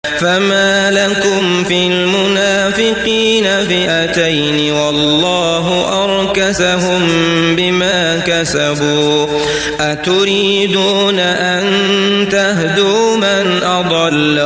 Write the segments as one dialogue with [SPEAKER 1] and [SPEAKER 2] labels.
[SPEAKER 1] فما لكم في المنافقين فئتين والله أركسهم بما كسبوا أتريدون أن تهدوا من أضل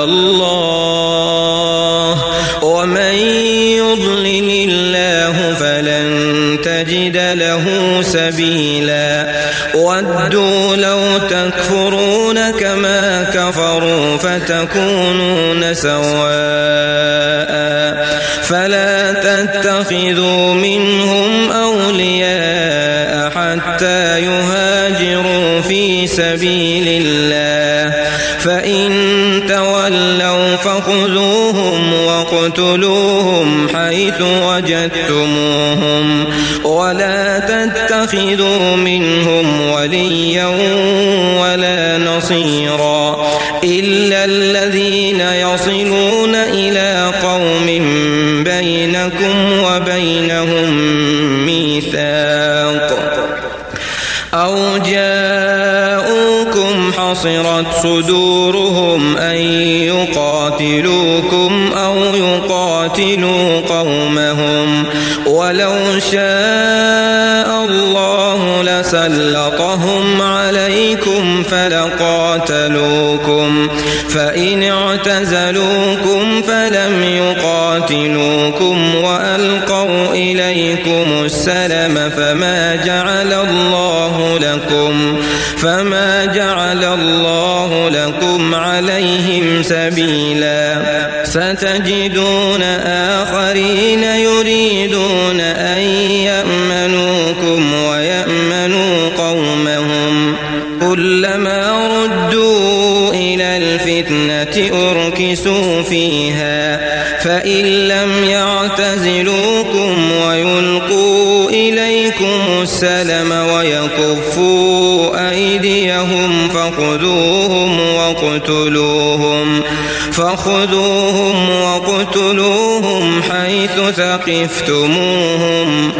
[SPEAKER 1] الله ومن يضلل الله فلن تجد له سبيلا ودوا لو تكفرون كما كفروا فتكونون سواء فلا تتخذوا منهم أولياء حتى يهاجروا في سبيل الله فإن تولوا فخذوهم واقتلوهم حيث وجدتموهم ولا تتخذوا منهم وليا ولا نصيرا إلا الذين يصلون إلى قوم بينكم وبينهم ميثاق أو جاءوكم حصرت صدورهم أن يقاتلوكم أو يقاتلوا قومهم ولو شاء الله لسلطهم عليكم فلقاتلوكم فإن اعتزلوكم فلم يقاتلوكم وألقوا إليكم السلم فما جعل الله لكم عليهم سبيلا ستجدون آخرين يريدون أن يأمنوكم ويأمنوا قومهم كلما ردوا إلى الفتنة أركسوا فيها فإن لم يعتزلوكم ويلقوا إليكم السلم ويكفوا أيديهم فخذوهم وقتلوهم حيث ثقفتموهم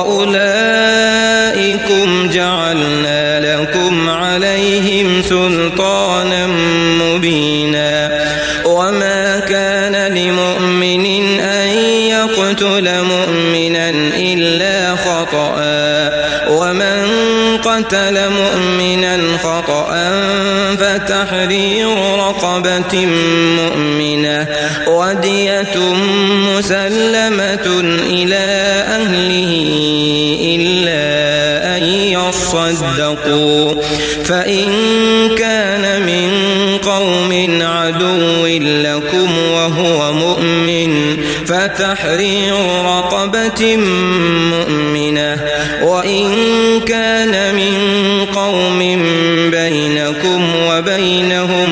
[SPEAKER 1] وأولئكم جعلنا لكم عليهم سلطانا مبينا وما كان لمؤمن أن يقتل مؤمنا إلا خطأ ومن قتل مؤمنا خطأ فتحرير رقبة مؤمنة ودية مسلمة إلى أهله إلا أن يصدقوا فإن كان من قوم عدو لكم وهو مؤمن فتحرير رقبة مؤمنة وإن كان من قوم بينكم وبينهم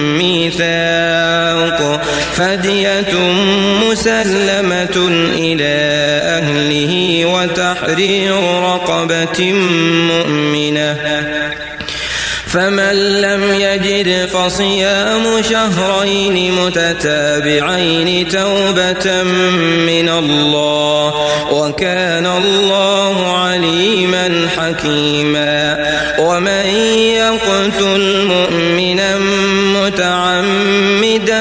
[SPEAKER 1] ميثاق فدية مسلمة إلى أهله وتحرير رقبة مؤمنة فمن لم يجد فصيام شهرين متتابعين توبة من الله وكان الله عليما حكيما ومن يقتل مؤمنا متعمدا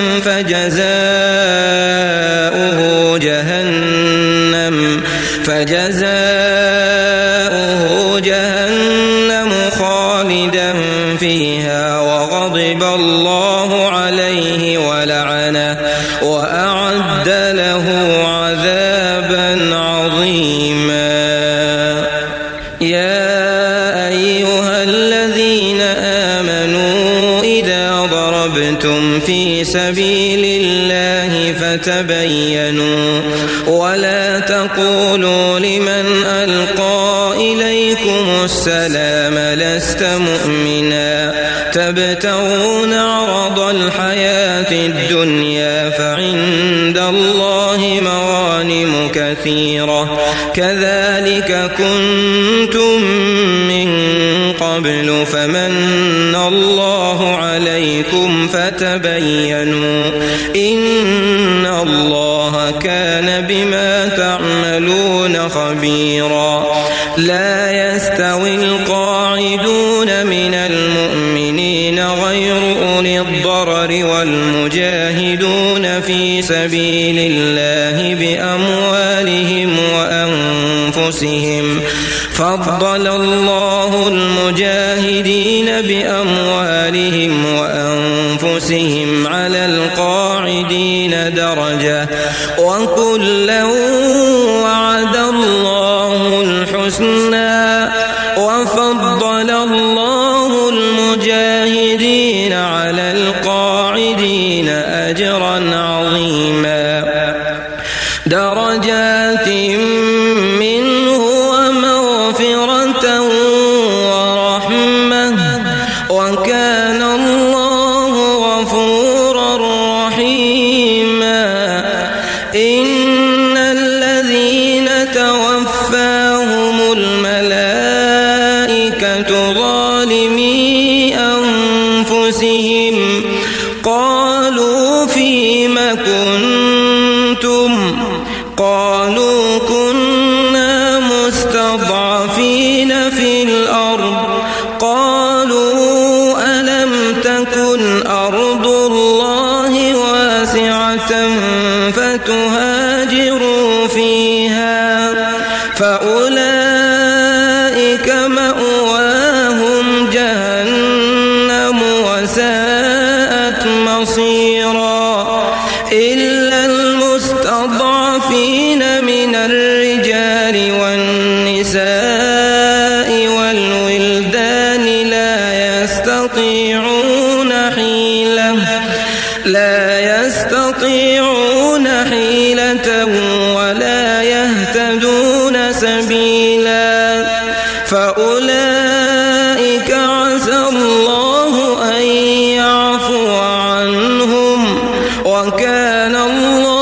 [SPEAKER 1] فجزاؤه جهنم خالدا فيها وغضب الله عليه ولعنه وأعد له عذابا عظيما يا أيها الذين آمنوا إذا ضربتم في سبيل الله فتبينوا ولا تقولوا لمن ألقى إليكم السلام لست مؤمنا تبتغون عرض الحياة الدنيا فعند الله مغانم كثيرة كذلك كنتم من قبل فمن الله عليكم فتبينوا إن الله كان بما تعملون خبيرا لا يستوي القاعدون من المؤمنين غير أولي الضرر والمجاهدين يجاهدون في سبيل الله بأموالهم وأنفسهم. فضل الله المجاهدين بأموالهم وأنفسهم على القاعدين درجة، وكلا وعد الله الحسنى، وفضل الله المجاهدين على القاعدين أجرا عظيما، درجات منه ومغفرة ورحمة، وكان الله غفورا رحيما. إن الذين توفاهم الملائكة ظالمي أنفسهم قالوا فيم كنتم؟ قالوا كنا مستضعفين في الأرض. قالوا ألم تكن أرض الله واسعة فتهاجروا فيها؟ فأولئك مأواهم جهنم وساءت مصيرا، إلا المستضعفين من الرجال والنساء والولدان لا يستطيعون حيلة ولا يهتدون سبيلا، فأولئك عسى الله أن يعفو عنهم، وكان الله